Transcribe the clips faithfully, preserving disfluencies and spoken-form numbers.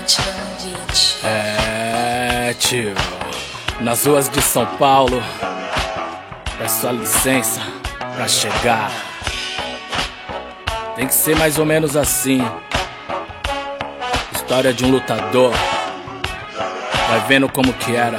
Atila no beat. É, tio, nas ruas de São Paulo, peço a licença pra chegar. Tem que ser mais ou menos assim. História de um lutador. Vai vendo como que era.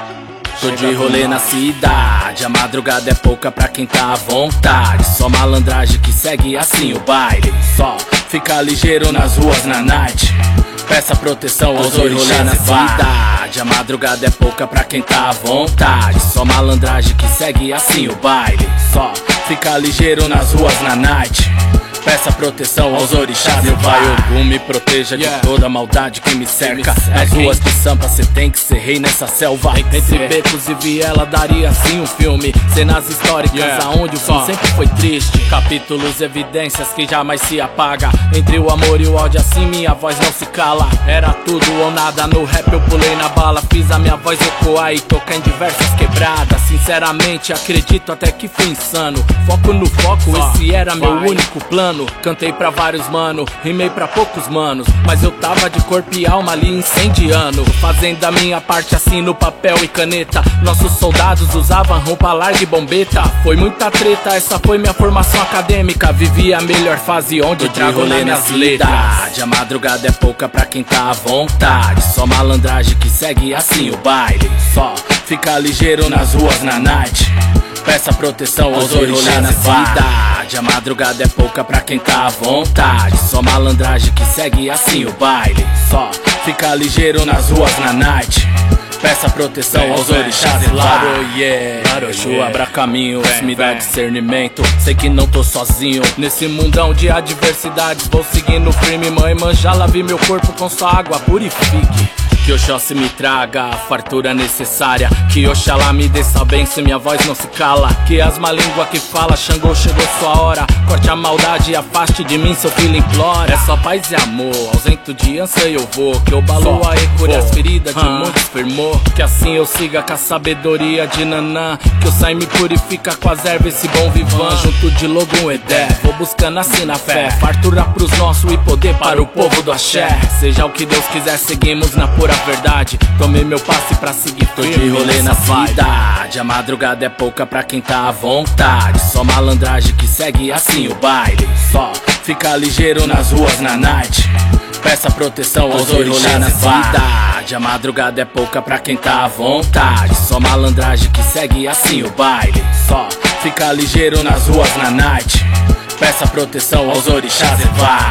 Tô de rolê na cidade, a madrugada é pouca pra quem tá à vontade. Só malandragem que segue assim o baile. Só fica ligeiro nas ruas na night. Peça proteção aos orixás na cidade. A madrugada é pouca pra quem tá à vontade. Só malandragem que segue assim o baile. Só fica ligeiro nas ruas na night. Peça proteção aos orixás, meu pai Ogum me proteja de toda maldade que me cerca. Nas ruas de Sampa cê tem que ser rei nessa selva. Entre becos e viela daria assim um filme. Cenas históricas aonde o fim sempre foi triste. Capítulos, evidências que jamais se apaga. Entre o amor e o ódio assim minha voz não se cala. Era tudo ou nada, no rap eu pulei na bala. Fiz a minha voz ecoar e tocar em diversas quebradas. Sinceramente acredito até que fui insano. Foco no foco, esse era meu único plano. Cantei pra vários mano, rimei pra poucos manos, mas eu tava de corpo e alma ali incendiando. Fazendo a minha parte assim no papel e caneta. Nossos soldados usavam roupa larga e bombeta. Foi muita treta, essa foi minha formação acadêmica. Vivi a melhor fase onde trago rolê nas letras. A madrugada é pouca pra quem tá à vontade. Só malandragem que segue assim o baile. Só fica ligeiro nas ruas na night. Peça proteção aos orixás na cidade. A madrugada é pouca pra quem tá à vontade. Só malandragem que segue assim o baile. Só fica ligeiro nas ruas na night. Peça proteção aos orixás lá. Oh yeah, Exu abra caminhos, me dá discernimento. Sei que não tô sozinho nesse mundão de adversidades. Vou seguindo firme, mãe manjala, vi meu corpo com sua água, purifique. Que Oxóssi me traga a fartura necessária. Que Oxalá me dê essa bênção e minha voz não se cala. Que as má língua que fala, Xangô chegou sua hora. Corte a maldade e afaste de mim, seu filho implora. É só paz e amor, ausento de ânsia eu vou. Que eu balo a e cure as feridas de muitos firmou. Que assim eu siga com a sabedoria de Nanã. Que o Sai me purifica com as ervas esse bom vivan. Junto de Logum Edé, vou buscando assim na fé. Fartura pros nossos e poder para o povo do axé. Seja o que Deus quiser, seguimos na pura verdade. Tomei meu passe pra seguir firme. Tô de rolê na cidade. A madrugada é pouca pra quem tá à vontade. Só malandragem que segue assim o baile. Só fica ligeiro nas ruas na night. Peça proteção aos orixás na cidade. A madrugada é pouca pra quem tá à vontade. Só malandragem que segue assim o baile. Só fica ligeiro nas ruas na night. Peça proteção aos orixás e vá.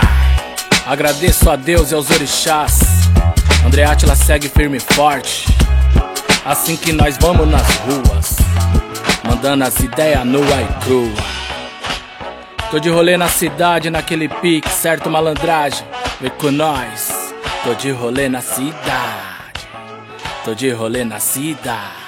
Agradeço a Deus e aos orixás. André Atila segue firme e forte. Assim que nós vamos nas ruas, mandando as ideias nua e crua. Tô de rolê na cidade, naquele pique, certo malandragem? Vem com nós. Tô de rolê na cidade. Tô de rolê na cidade.